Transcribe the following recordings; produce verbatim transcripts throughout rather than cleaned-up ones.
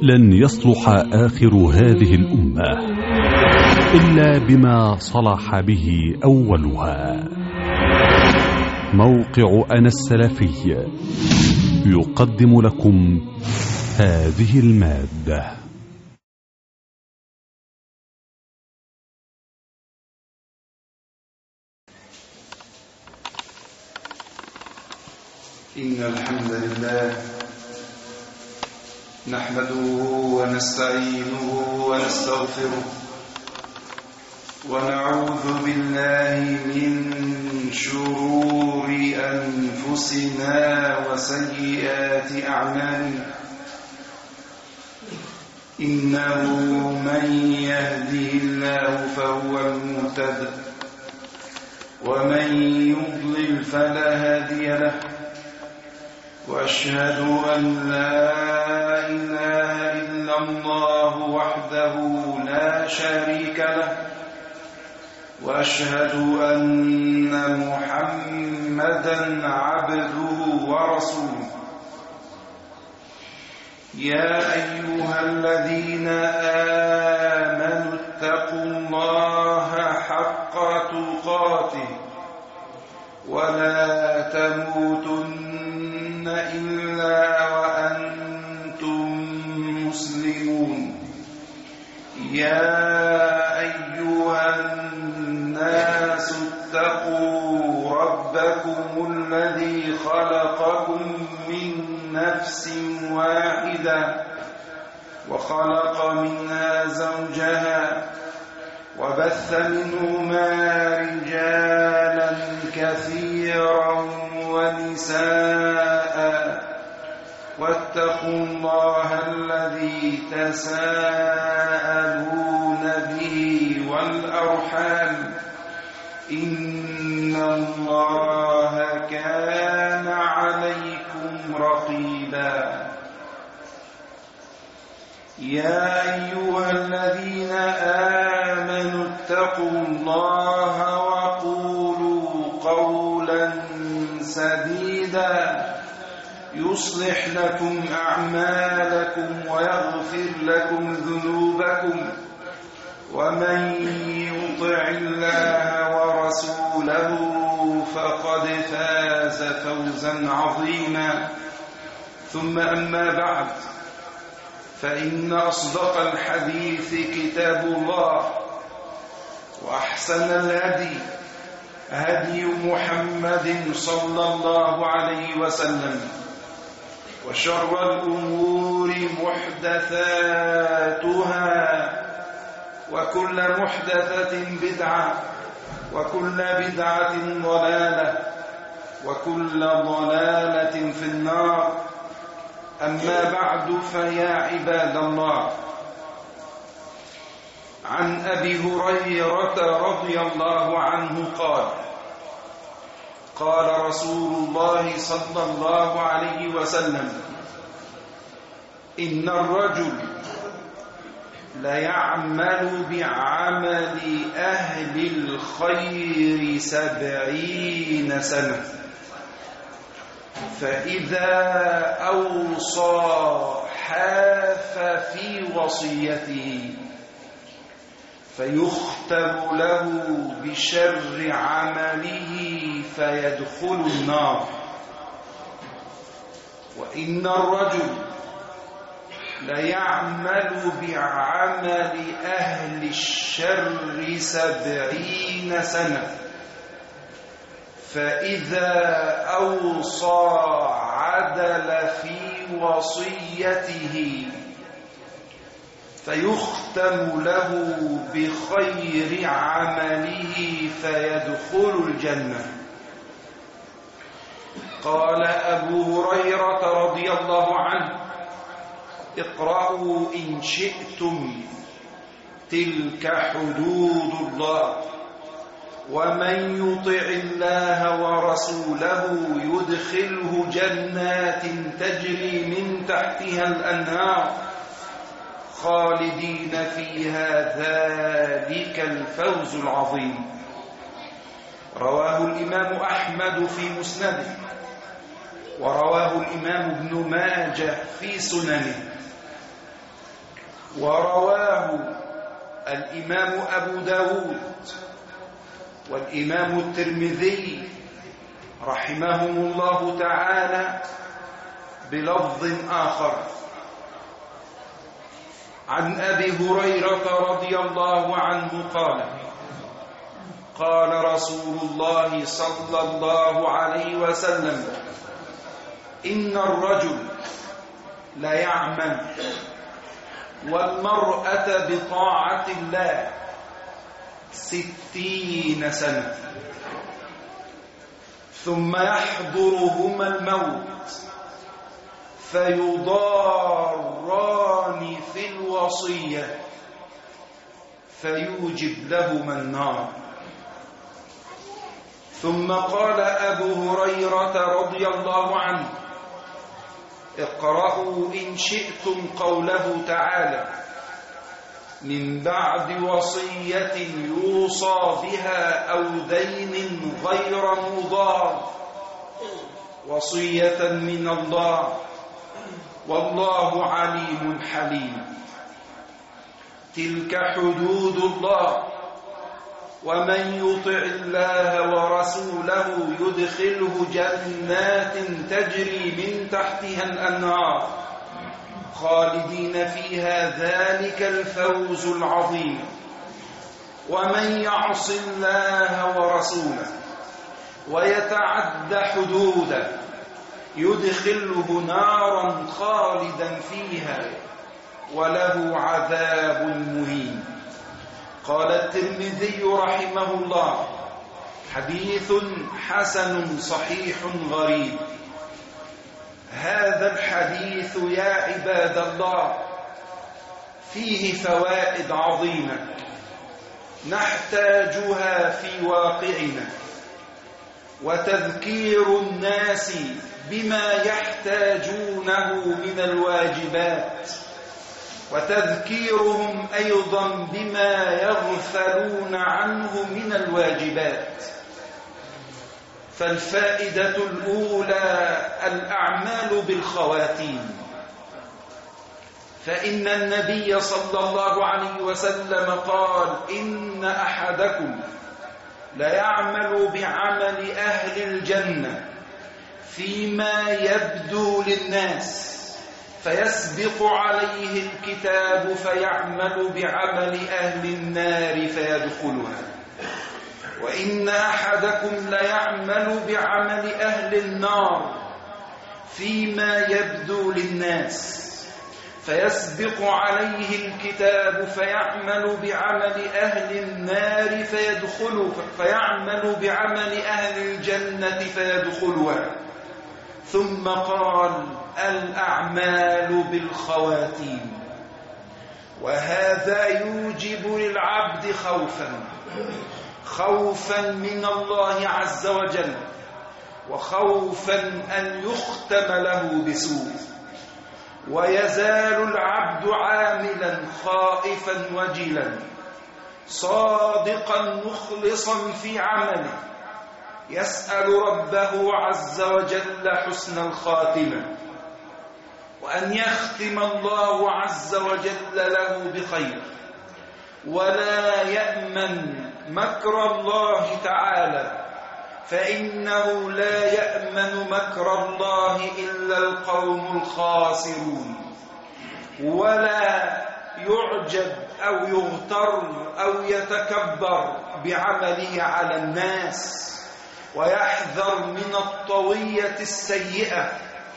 لن يصلح آخر هذه الأمة إلا بما صلح به أولها. موقع أنا السلفي يقدم لكم هذه المادة. إن الحمد لله نحمده ونستعينه ونستغفره ونعوذ بالله من شرور أنفسنا وسيئات أعمالنا. إنه من يهده الله فهو المهتد ومن يضلل فلا هادي له، وأشهد أن لا إله إلا الله وحده لا شريك له، وأشهد أن محمدًا عبده ورسوله. يا أيها الذين آمنوا اتقوا الله حق تقاته ولا تموتن إلا وأنتم مسلمون. يا أيها الناس اتقوا ربكم الذي خلقكم من نفس واحدة وخلق منها زوجها وبث منهما رجالا كثيرا ونساء، واتقوا الله الذي تساءلون به والأرحام إن الله كان عليكم رقيبا. يا أيها الذين آمنوا اتقوا الله وقولوا قولا سديدا يصلح لكم أعمالكم ويغفر لكم ذنوبكم، ومن يطع الله ورسوله فقد فاز فوزا عظيما. ثم أما بعد، فإن أصدق الحديث كتاب الله، وأحسن الهدي هدي محمد صلى الله عليه وسلم، وشر الأمور محدثاتها، وكل محدثة بدعة، وكل بدعة ضلالة، وكل ضلالة في النار. أما بعد، فيا عباد الله، عن أبي هريرة رضي الله عنه قال: قال رسول الله صلى الله عليه وسلم: إن الرجل ليعمل بعمل أهل الخير سبعين سنة، فإذا أوصى حاف في وصيته، فيختم له بشر عمله فيدخل النار. وإن الرجل ليعمل بعمل أهل الشر سبعين سنة، فإذا أوصى عدل في وصيته، فيختم له بخير عمله فيدخل الجنة. قال أبو هريرة رضي الله عنه: اقرأوا إن شئتم، تلك حدود الله، ومن يطع الله ورسوله يدخله جنات تجري من تحتها الأنهار خالدين فيها، ذلك الفوز العظيم. رواه الإمام أحمد في مسنده، ورواه الإمام ابن ماجه في سننه. ورواه الإمام أبو داود والإمام الترمذي رحمهم الله تعالى بلفظ آخر عن أبي هريرة رضي الله عنه قال قال رسول الله صلى الله عليه وسلم إن الرجل ليعمل والمرأة بطاعة الله ستين سنة ثم يحضرهما الموت فيضاران في الوصية فيوجب لهما النار. ثم قال أبو هريرة رضي الله عنه اقرأوا إن شئتم قوله تعالى من بعد وصية يوصى بها أو دين غير مضار وصية من الله والله عليم حليم. تلك حدود الله ومن يطع الله ورسوله يدخله جنات تجري من تحتها الأنهار خالدين فيها ذلك الفوز العظيم. ومن يعص الله ورسوله ويتعد حدوده يدخله نارا خالدا فيها وله عذاب مهين. قال الترمذي رحمه الله حديث حسن صحيح غريب. هذا الحديث يا عباد الله فيه فوائد عظيمة نحتاجها في واقعنا وتذكير الناس بما يحتاجونه من الواجبات وتذكيرهم أيضا بما يغفلون عنه من الواجبات. فالفائدة الأولى الأعمال بالخواتيم، فإن النبي صلى الله عليه وسلم قال إن أحدكم ليعمل بعمل أهل الجنة فيما يبدو للناس فيسبق عليه الكتاب فيعمل بعمل أهل النار فيدخلها، وإن أحدكم ليعمل بعمل أهل النار فيما يبدو للناس فيسبق عليه الكتاب فيعمل بعمل أهل النار فيدخل فيعمل بعمل أهل الجنة فيدخلها. ثم قال الأعمال بالخواتيم. وهذا يوجب للعبد خوفا خوفا من الله عز وجل وخوفا أن يختم له بسوء، ويزال العبد عاملا خائفا وجلا صادقا مخلصا في عمله يسأل ربه عز وجل حسن الخاتمة وأن يختم الله عز وجل له بخير، ولا يأمن مكر الله تعالى فإنه لا يأمن مكر الله إلا القوم الخاسرون، ولا يعجب أو يغتر أو يتكبر بعمله على الناس، ويحذر من الطوية السيئة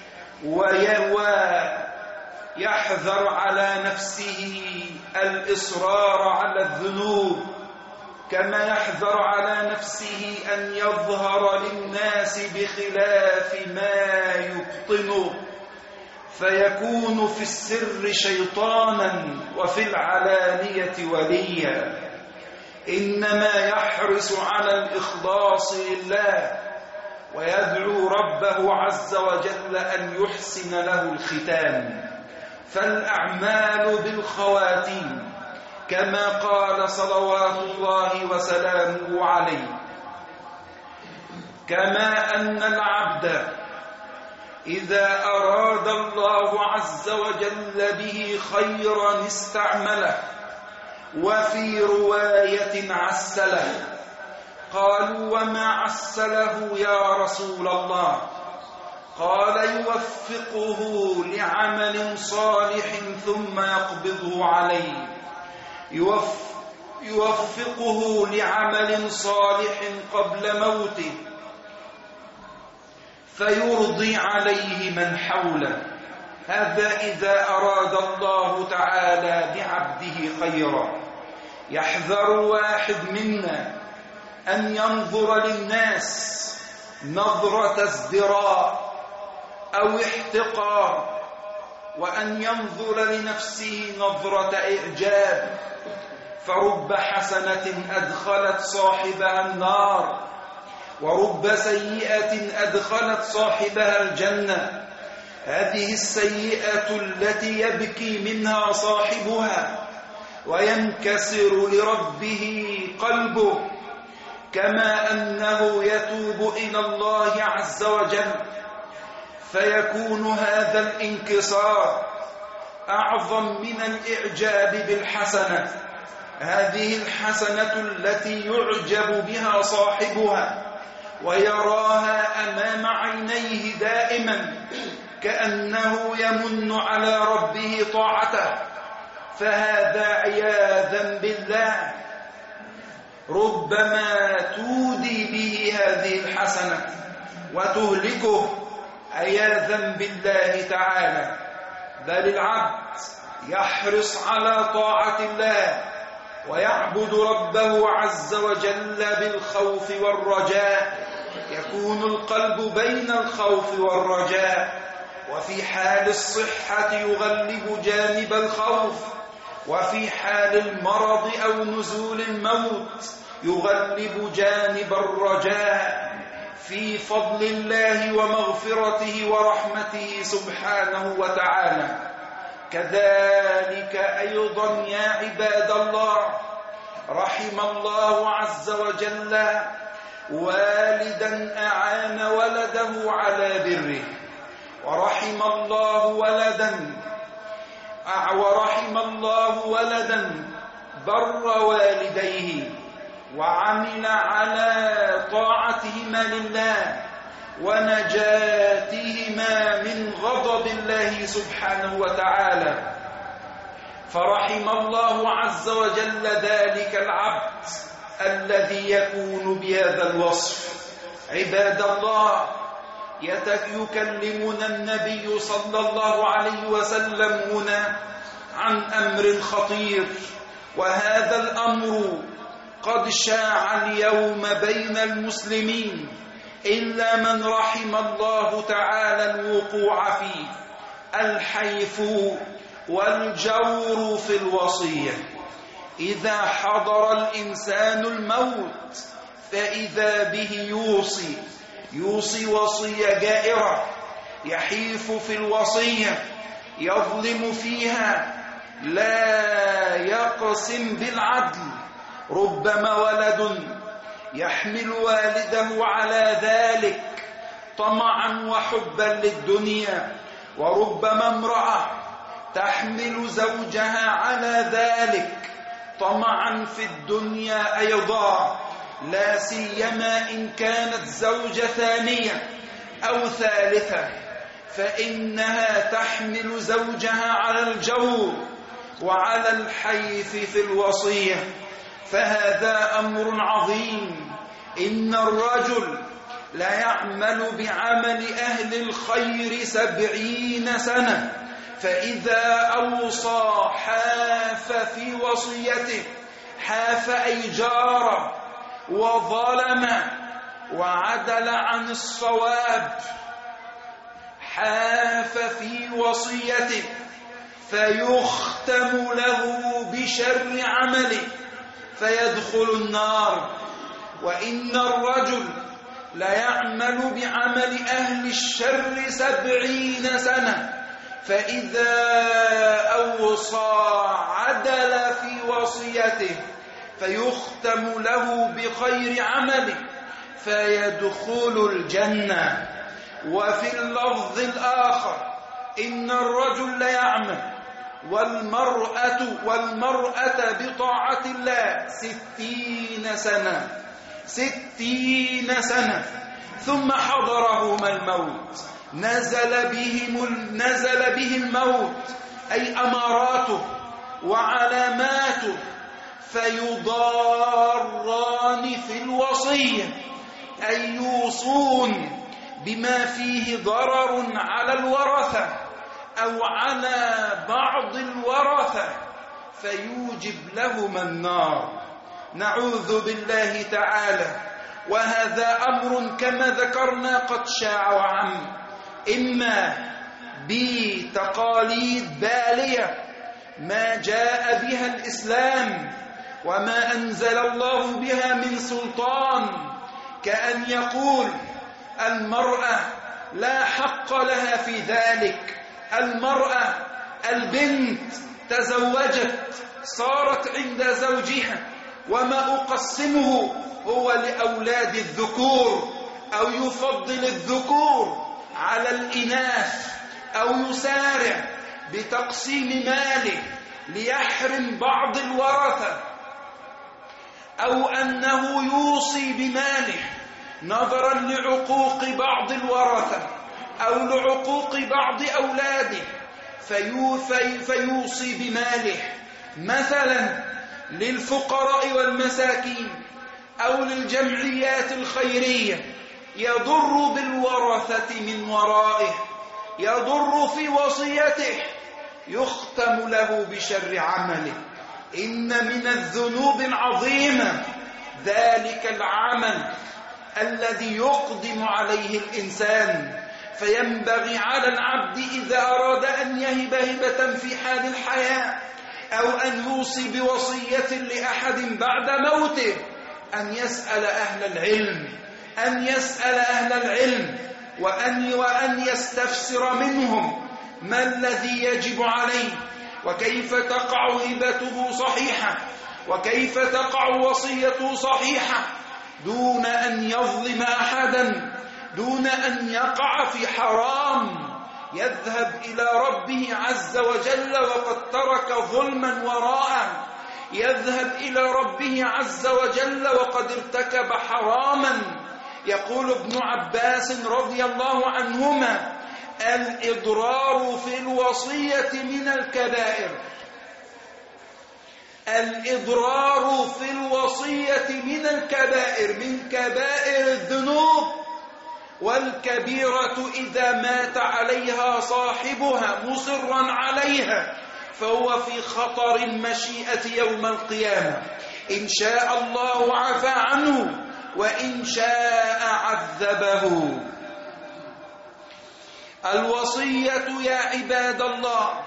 ويحذر على نفسه الإصرار على الذنوب، كما يحذر على نفسه أن يظهر للناس بخلاف ما يبطنه فيكون في السر شيطانا وفي العلانية وليا. إنما يحرص على الإخلاص لله ويدعو ربه عز وجل أن يحسن له الختام. فالأعمال بالخواتيم كما قال صلوات الله وسلامه عليه. كما أن العبد إذا أراد الله عز وجل به خيرا استعمله، وفي رواية عسله. قالوا وما عسله يا رسول الله؟ قال يوفقه لعمل صالح ثم يقبضه عليه، يوف يوفقه لعمل صالح قبل موته فيرضي عليه من حوله. هذا إذا أراد الله تعالى بعبده خيرا. يحذر واحد منا أن ينظر للناس نظرة ازدراء أو احتقار، وأن ينظر لنفسه نظرة إعجاب، فرب حسنة أدخلت صاحبها النار، ورب سيئة أدخلت صاحبها الجنة. هذه السيئة التي يبكي منها صاحبها وينكسر لربه قلبه، كما أنه يتوب إلى الله عز وجل، فيكون هذا الانكسار أعظم من الإعجاب بالحسنة. هذه الحسنة التي يعجب بها صاحبها ويراها أمام عينيه دائما كأنه يمن على ربه طاعته، فهذا عياذا بالله ربما تودي به هذه الحسنة وتهلكه عياذا بالله تعالى. بل العبد يحرص على طاعة الله ويعبد ربه عز وجل بالخوف والرجاء، يكون القلب بين الخوف والرجاء، وفي حال الصحة يغلب جانب الخوف، وفي حال المرض أو نزول الموت يغلب جانب الرجاء في فضل الله ومغفرته ورحمته سبحانه وتعالى. كذلك أيضا يا عباد الله، رحم الله عز وجل والدا أعان ولده على بره، ورحم الله ولدا ورحم الله ولدا بر والديه وعمل على طاعتهما لله ونجاتهما من غضب الله سبحانه وتعالى. فرحم الله عز وجل ذلك العبد الذي يكون بهذا الوصف. عباد الله، يكلمنا النبي صلى الله عليه وسلم هنا عن أمر خطير، وهذا الأمر قد شاع اليوم بين المسلمين إلا من رحم الله تعالى الوقوع فيه: الحيف والجور في الوصية. إذا حضر الإنسان الموت فإذا به يوصي يوصي وصية جائرة، يحيف في الوصية، يظلم فيها، لا يقسم بالعدل. ربما ولد يحمل والده على ذلك طمعا وحبا للدنيا، وربما امرأة تحمل زوجها على ذلك طمعا في الدنيا أيضا، لا سيما إن كانت زوجة ثانية أو ثالثة، فإنها تحمل زوجها على الجور وعلى الحيف في الوصية. فهذا أمر عظيم. إن الرجل لا يعمل بعمل أهل الخير سبعين سنة، فإذا أوصى حاف في وصيته، حاف أي جار وظلم وعدل عن الصواب، حاف في وصيته فيختم له بشر عمله فيدخل النار. وإن الرجل لا يعمل بعمل أهل الشر سبعين سنة، فإذا أوصى عدل في وصيته فيختم له بخير عمله فيدخل الجنة. وفي اللفظ الآخر إن الرجل ليعمل والمرأة والمرأة بطاعة الله ستين سنة ستين سنة ثم حضرهما الموت نزل بهم نزل به الموت أي أماراته وعلاماته فيضاران في الوصية أي يوصون بما فيه ضرر على الورثة أو على بعض الورثة فيوجب لهما النار نعوذ بالله تعالى. وهذا أمر كما ذكرنا قد شاع وعم، إما بتقاليد بالية ما جاء بها الإسلام وما أنزل الله بها من سلطان، كأن يقول المرأة لا حق لها في ذلك، المرأة البنت تزوجت صارت عند زوجها وما أقسمه هو لأولاد الذكور، أو يفضل الذكور على الإناث، أو يسارع بتقسيم ماله ليحرم بعض الورثة، أو أنه يوصي بماله نظرا لعقوق بعض الورثة أو لعقوق بعض أولاده فيوصي بماله مثلا للفقراء والمساكين أو للجمعيات الخيرية، يضر بالورثة من ورائه، يضر في وصيته، يختم له بشر عمله. إن من الذنوب العظيمة ذلك العمل الذي يقدم عليه الإنسان، فينبغي على العبد إذا أراد أن يهب هبة في حال الحياة أو أن يوصي بوصية لأحد بعد موته أن يسأل أهل العلم أن يسأل أهل العلم وأن وأن يستفسر منهم ما الذي يجب عليه، وكيف تقع هبته صحيحة، وكيف تقع وصيته صحيحة، دون أن يظلم أحدا، دون أن يقع في حرام يذهب إلى ربه عز وجل وقد ترك ظلما وراءه، يذهب إلى ربه عز وجل وقد ارتكب حراما. يقول ابن عباس رضي الله عنهما: الإضرار في الوصية من الكبائر الإضرار في الوصية من الكبائر من كبائر الذنوب، والكبيرة إذا مات عليها صاحبها مصرا عليها فهو في خطر المشيئة يوم القيامة، إن شاء الله عفى عنه وإن شاء عذبه. الوصية يا عباد الله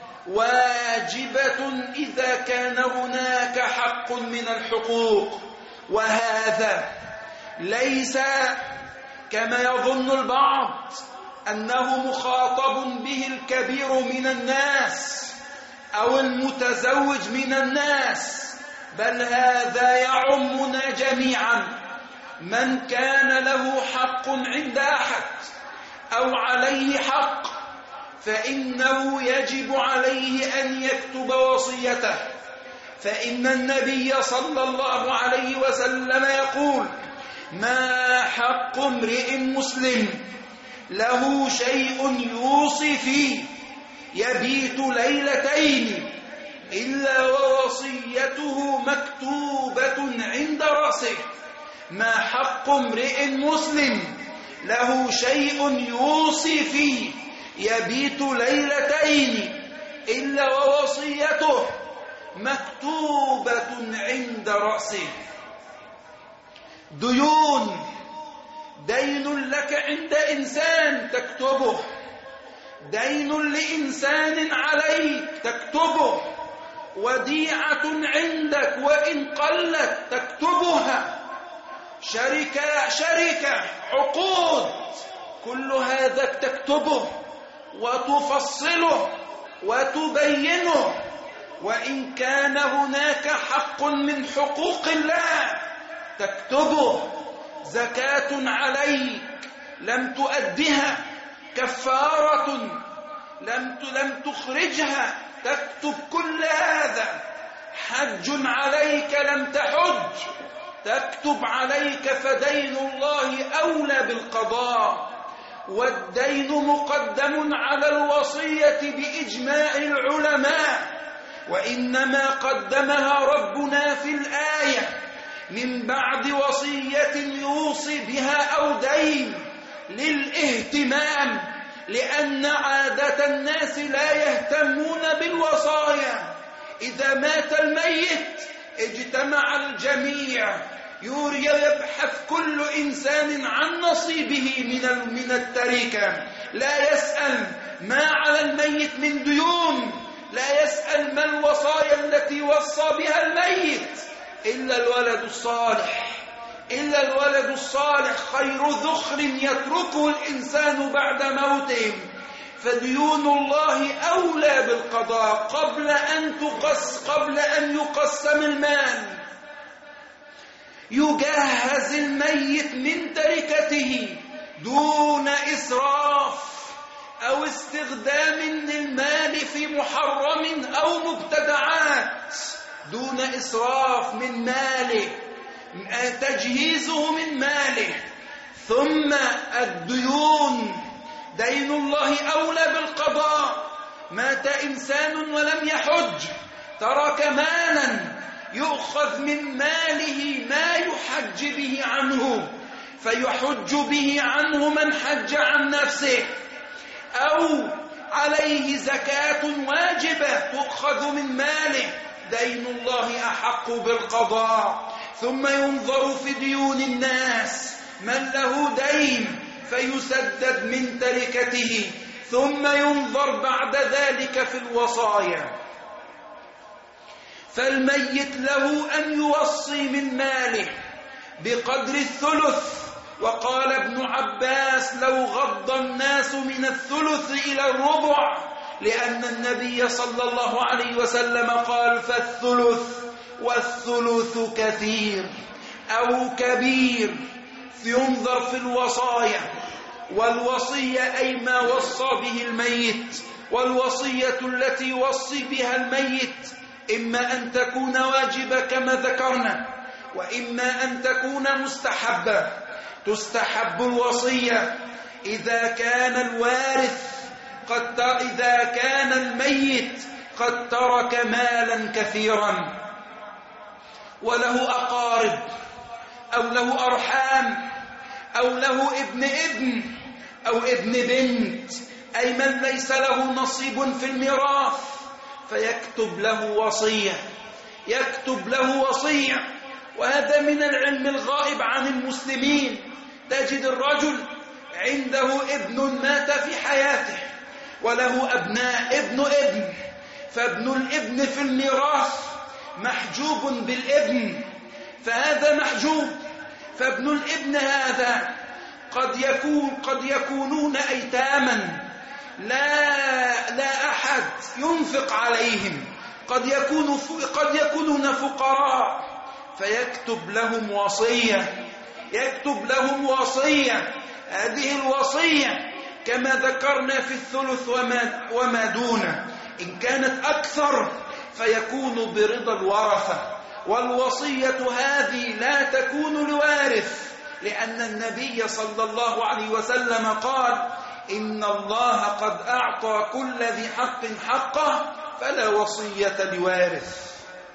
واجبة إذا كان هناك حق من الحقوق، وهذا ليس كما يظن البعض أنه مخاطب به الكبير من الناس أو المتزوج من الناس، بل هذا يعمنا جميعا. من كان له حق عند أحد أو عليه حق فإنه يجب عليه أن يكتب وصيته، فإن النبي صلى الله عليه وسلم يقول: ما حق امرئ مسلم له شيء يوصي فيه يبيت ليلتين إلا ووصيته مكتوبة عند رأسه. ما حق امرئ مسلم له شيء يوصي فيه يبيت ليلتين إلا ووصيته مكتوبة عند رأسه. ديون، دين لك عند إنسان تكتبه، دين لإنسان عليك تكتبه، وديعة عندك وإن قلت تكتبها، شركة شركة عقود، كل هذا تكتبه وتفصله وتبينه. وإن كان هناك حق من حقوق الله تكتبه، زكاة عليك، لم تؤدها كفارة، لم لم تخرجها تكتب كل هذا. حج عليك لم تحج تكتب عليك، فدين الله أولى بالقضاء، والدين مقدم على الوصية بإجماع العلماء، وإنما قدمها ربنا في الآية من بعد وصية يوصي بها أو دين للاهتمام، لأن عادة الناس لا يهتمون بالوصايا. إذا مات الميت اجتمع الجميع يبحث كل إنسان عن نصيبه من من التركة، لا يسأل ما على الميت من ديون، لا يسأل ما الوصايا التي وصى بها الميت، إلا الولد الصالح. إلا الولد الصالح خير ذخر يتركه الإنسان بعد موته. فديون الله أولى بالقضاء قبل أن تقص قبل أن يقسم المال. يجهز الميت من تركته دون إسراف أو استخدام للمال في محرم أو مبتدعات، دون إسراف من ماله، تجهيزه من ماله. ثم الديون، دين الله أولى بالقضاء. مات إنسان ولم يحج، ترك مالا يؤخذ من ماله ما يحج به عنه، فيحج به عنه من حج عن نفسه، أو عليه زكاة واجبة تؤخذ من ماله، دين الله أحق بالقضاء. ثم ينظر في ديون الناس، من له دين فيسدد من تركته، ثم ينظر بعد ذلك في الوصايا. فالميت له أن يوصي من ماله بقدر الثلث، وقال ابن عباس لو غض الناس من الثلث إلى الربع، لأن النبي صلى الله عليه وسلم قال فالثلث والثلث كثير أو كبير. ينظر في الوصايا، والوصية أي ما وصى به الميت، والوصية التي يوصي بها الميت إما أن تكون واجبة كما ذكرنا، وإما أن تكون مستحبة. تستحب الوصية إذا كان الوارث قد إذا كان الميت قد ترك مالا كثيرا وله أقارب أو له أرحام أو له ابن ابن أو ابن بنت، أي من ليس له نصيب في الميراث، فيكتب له وصية يكتب له وصية. وهذا من العلم الغائب عن المسلمين. تجد الرجل عنده ابن مات في حياته وله أبناء ابن ابن، فابن الابن في الميراث محجوب بالابن، فهذا محجوب. فابن الابن هذا قد يكون قد يكونون أيتاما، لا لا أحد ينفق عليهم، قد يكونوا قد يكونون فقراء، فيكتب لهم وصية يكتب لهم وصية. هذه الوصية كما ذكرنا في الثلث وما, وما دونه، إن كانت أكثر فيكون برضا الورثة. والوصية هذه لا تكون لوارث، لأن النبي صلى الله عليه وسلم قال إن الله قد أعطى كل ذي حق حقه فلا وصية لوارث.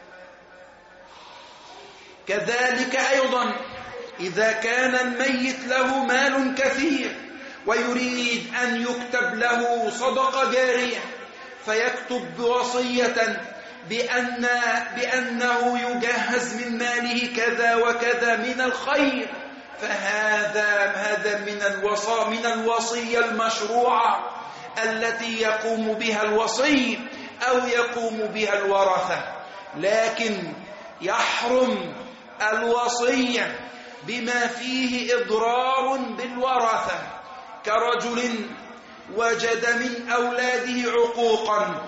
كذلك أيضا إذا كان الميت له مال كثير ويريد أن يكتب له صدقة جارية، فيكتب بوصية بأن بأنه يجهز من ماله كذا وكذا من الخير، فهذا هذا من الوصا من الوصية المشروعة التي يقوم بها الوصي أو يقوم بها الورثة. لكن يحرم الوصية بما فيه إضرار بالورثة، كرجل وجد من أولاده عقوقا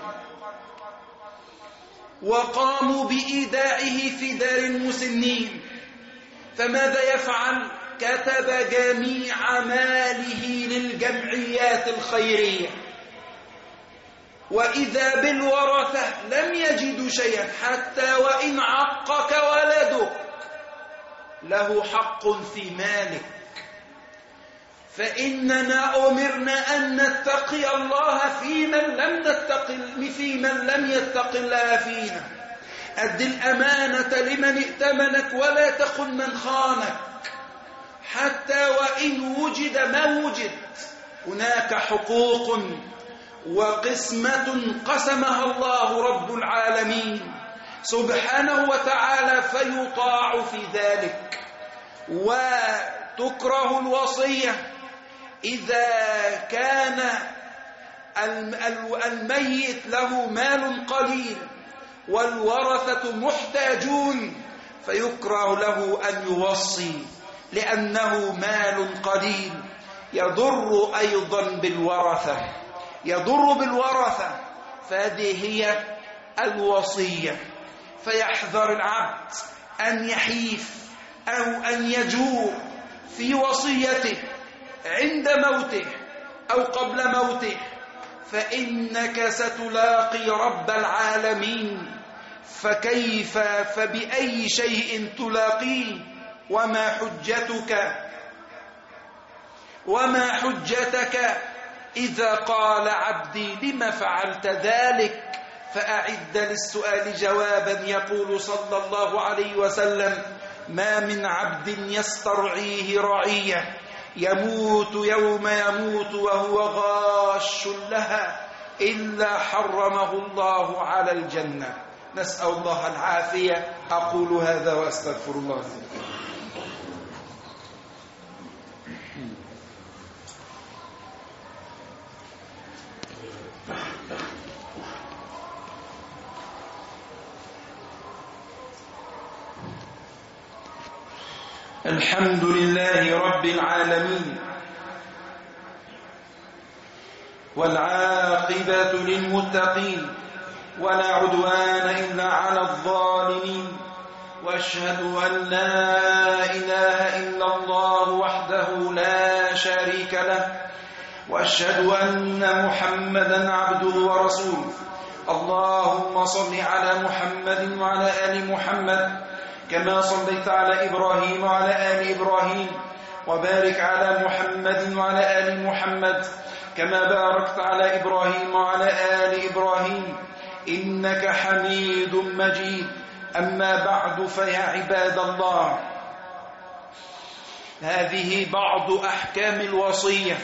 وقاموا بإيداعه في دار المسنين، فماذا يفعل؟ كتب جميع ماله للجمعيات الخيرية، وإذا بالورثة لم يجدوا شيئا، حتى وإن عقك ولدك له حق في مالك. فإننا أمرنا أن نتقي الله في من لم نتقي في من لم يتق الله فينا. أد الأمانة لمن ائتمنك ولا تخن من خانك، حتى وإن وجد ما وجد. هناك حقوق وقسمة قسمها الله رب العالمين سبحانه وتعالى، فيطاع في ذلك. وتكره الوصية إذا كان الميت له مال قليل والورثة محتاجون، فيكره له أن يوصي لأنه مال قليل، يضر أيضا بالورثة يضر بالورثة فهذه هي الوصية. فيحذر العبد أن يحيف أو أن يجور في وصيته عند موته أو قبل موته، فإنك ستلاقي رب العالمين، فكيف فبأي شيء تلاقيه؟ وما حجتك وما حجتك إذا قال عبدي لما فعلت ذلك؟ فأعد للسؤال جوابا. يقول صلى الله عليه وسلم: ما من عبد يسترعيه رعية يموت يوم يموت وهو غاش لها إلا حرمه الله على الجنة. نسأل الله العافية. أقول هذا وأستغفر الله. الحمد لله رب العالمين، والعاقبة للمتقين، ولا عدوان إلا على الظالمين، وأشهد أن لا إله إلا الله وحده لا شريك له، وأشهد أن محمدا عبده ورسوله. اللهم صل على محمد وعلى آل محمد كما صليت على إبراهيم وعلى آل إبراهيم، وبارك على محمد وعلى آل محمد كما باركت على إبراهيم وعلى آل إبراهيم إنك حميد مجيد. أما بعد، فيا عباد الله، هذه بعض أحكام الوصية.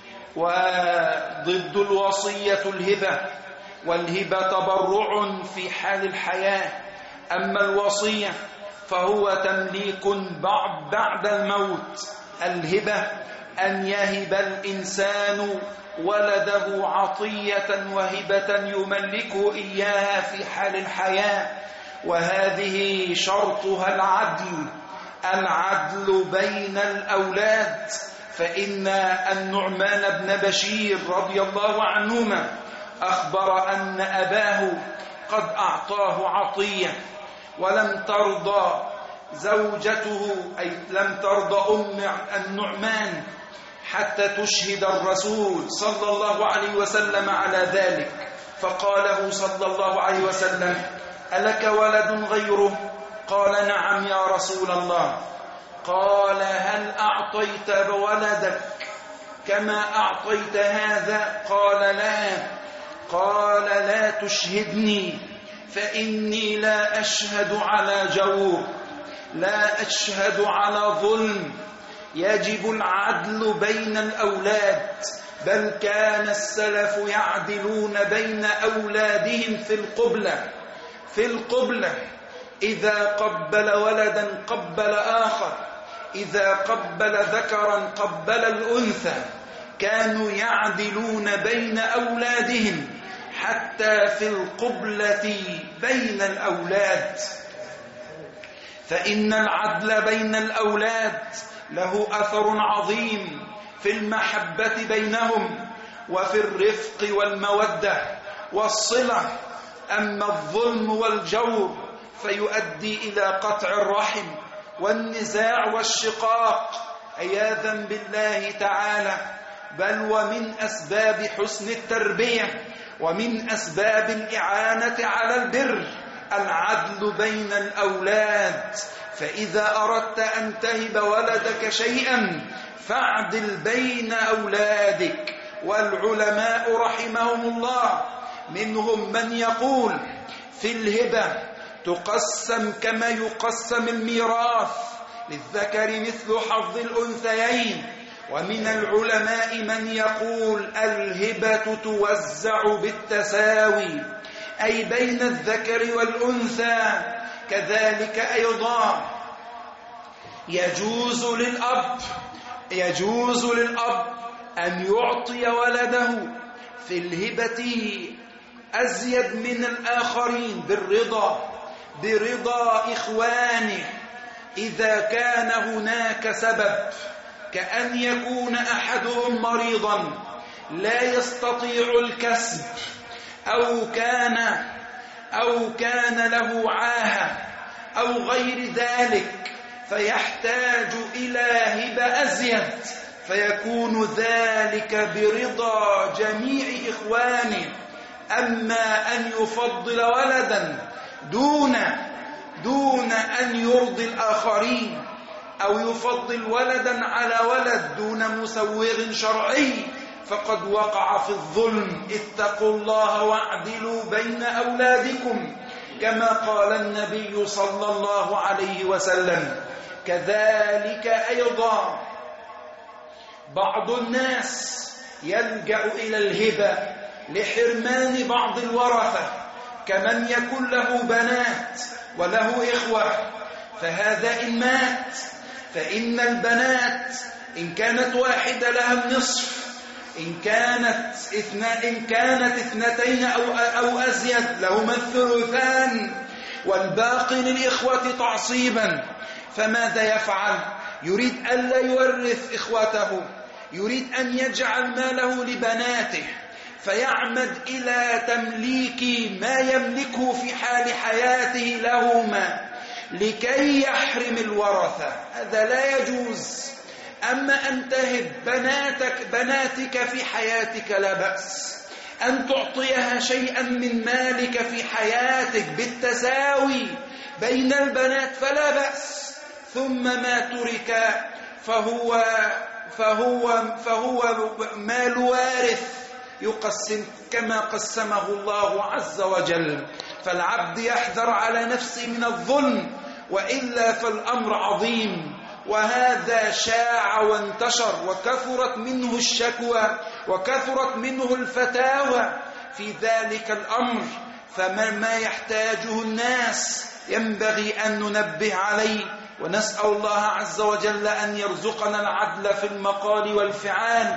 وضد الوصية الهبة، والهبة تبرع في حال الحياة. أما الوصية فهو تمليك بعد الموت. الهبة أن يهب الإنسان ولده عطية وهبة يملكه إياها في حال الحياة، وهذه شرطها العدل العدل بين الأولاد. فإن النعمان بن بشير رضي الله عنهما أخبر أن أباه قد أعطاه عطية، ولم ترضى زوجته، أي لم ترضى أم النعمان حتى تشهد الرسول صلى الله عليه وسلم على ذلك، فقاله صلى الله عليه وسلم: ألك ولد غيره؟ قال: نعم يا رسول الله. قال: هل أعطيت ولدك كما أعطيت هذا؟ قال: لا. قال: لا تشهدني، فإني لا أشهد على جور، لا أشهد على ظلم. يجب العدل بين الأولاد، بل كان السلف يعدلون بين أولادهم في القبلة في القبلة إذا قبل ولدا قبل آخر، إذا قبل ذكرا قبل الأنثى. كانوا يعدلون بين أولادهم حتى في القبلة بين الأولاد، فإن العدل بين الأولاد له أثر عظيم في المحبة بينهم وفي الرفق والمودة والصلة. أما الظلم والجور فيؤدي إلى قطع الرحم والنزاع والشقاق عياذا بالله تعالى. بل ومن أسباب حسن التربية ومن أسباب الإعانة على البر العدل بين الأولاد. فإذا أردت أن تهب ولدك شيئا فاعدل بين أولادك. والعلماء رحمهم الله منهم من يقول في الهبة تقسم كما يقسم الميراث للذكر مثل حظ الأنثيين. ومن العلماء من يقول الهبة توزع بالتساوي أي بين الذكر والأنثى. كذلك أيضا يجوز للأب يجوز للأب أن يعطي ولده في الهبة أزيد من الآخرين بالرضا برضا إخوانه إذا كان هناك سبب، كأن يكون أحدهم مريضا لا يستطيع الكسب أو كان أو كان له عاهة أو غير ذلك فيحتاج إلى هبة أزيد، فيكون ذلك برضا جميع إخوانه. أما أن يفضل ولدا دون دون أن يرضي الآخرين أو يفضل ولدا على ولد دون مسوغ شرعي فقد وقع في الظلم. اتقوا الله واعدلوا بين أولادكم كما قال النبي صلى الله عليه وسلم. كذلك أيضا بعض الناس يلجأ إلى الهبة لحرمان بعض الورثة كمن يكون له بنات وله إخوة، فهذا إن مات فإن البنات إن كانت واحدة لها النصف، إن كانت اثنا إن كانت اثنتين أو أو أزيد لهما الثلثان والباقي للإخوة تعصيبا. فماذا يفعل؟ يريد ألا يورث إخوته، يريد أن يجعل ماله لبناته، فيعمد إلى تمليك ما يملكه في حال حياته لهما لكي يحرم الورثة. هذا لا يجوز. أما أن تهب بناتك بناتك في حياتك لا بأس، أن تعطيها شيئا من مالك في حياتك بالتساوي بين البنات فلا بأس. ثم ما ترك فهو فهو فهو مال وارث يقسم كما قسمه الله عز وجل. فالعبد يحذر على نفسه من الظلم، وإلا فالأمر عظيم. وهذا شاع وانتشر وكثرت منه الشكوى وكثرت منه الفتاوى في ذلك الأمر. فما يحتاجه الناس ينبغي أن ننبه عليه، ونسأل الله عز وجل أن يرزقنا العدل في المقال والفعال،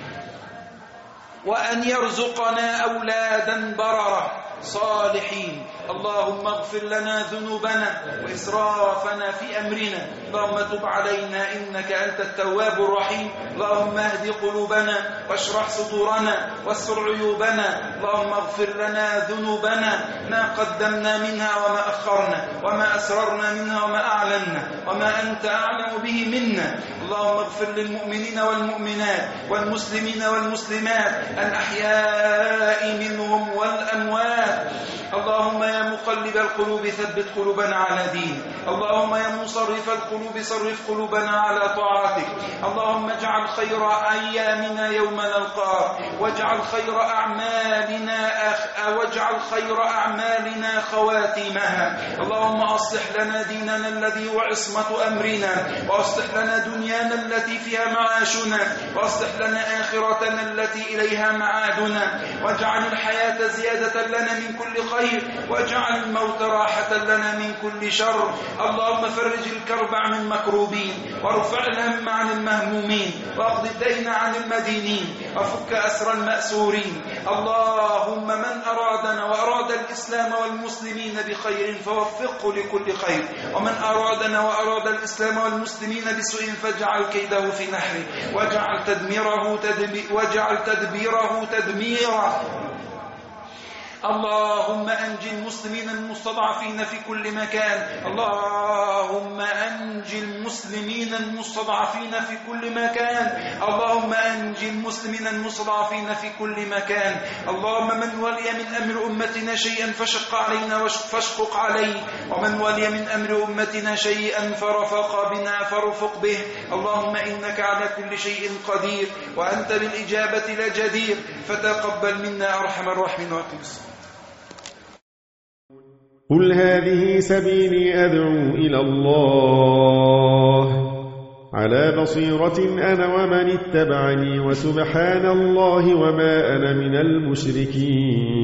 وأن يرزقنا أولادا بررة صالحين. اللهم اغفر لنا ذنوبنا وإسرافنا في أمرنا، اللهم تب علينا إنك أنت التواب الرحيم. اللهم اهد قلوبنا واشرح صدورنا واستر عيوبنا. اللهم اغفر لنا ذنوبنا ما قدمنا منها وما أخرنا وما أسررنا منها وما أعلنا وما أنت أعلم به منا. اللهم اغفر للمؤمنين والمؤمنات والمسلمين والمسلمات الأحياء منهم والأموات. اللهم يا مقلب القلوب ثبت قلوبنا على دينك. اللهم يا مصرف القلوب صرف قلوبنا على طاعتك. اللهم اجعل خير أيامنا يوم نلقاك، واجعل خير أعمالنا أخ... واجعل خير أعمالنا خواتيمها. اللهم أصلح لنا ديننا الذي هو عصمة أمرنا، وأصلح لنا دنيانا التي فيها معاشنا، وأصلح لنا آخرتنا التي إليها معادنا. واجعل الحياة زيادة لنا من كل خير، واجعل الموت راحة لنا من كل شر. اللهم فرج الكرب عن المكروبين، وارفع الهم عن المهمومين، واقض الدين عن المدينين، وفك أسر المأسورين. اللهم من أرادنا وأراد الإسلام والمسلمين بخير فوفقه لكل خير، ومن أرادنا وأراد الإسلام والمسلمين بسوء فاجعل كيده في نحره، واجعل تدميره تدبي واجعل تدبيره تدميرا. اللهم أنج المسلمين المستضعفين في كل مكان اللهم أنج المسلمين المستضعفين في كل مكان اللهم أنج المسلمين المستضعفين في كل مكان اللهم من ولي من أمر أمتنا شيئا فشق علينا فاشقق عليه ومن ولي من أمر أمتنا شيئا فرفق بنا فرفق به اللهم إنك على كل شيء قدير وأنت بالإجابة لجدير فتقبل منا أرحم الراحمين وأقم الصلاة. قل هذه سبيلي أدعو إلى الله على بصيرة أنا ومن اتبعني وسبحان الله وما أنا من المشركين.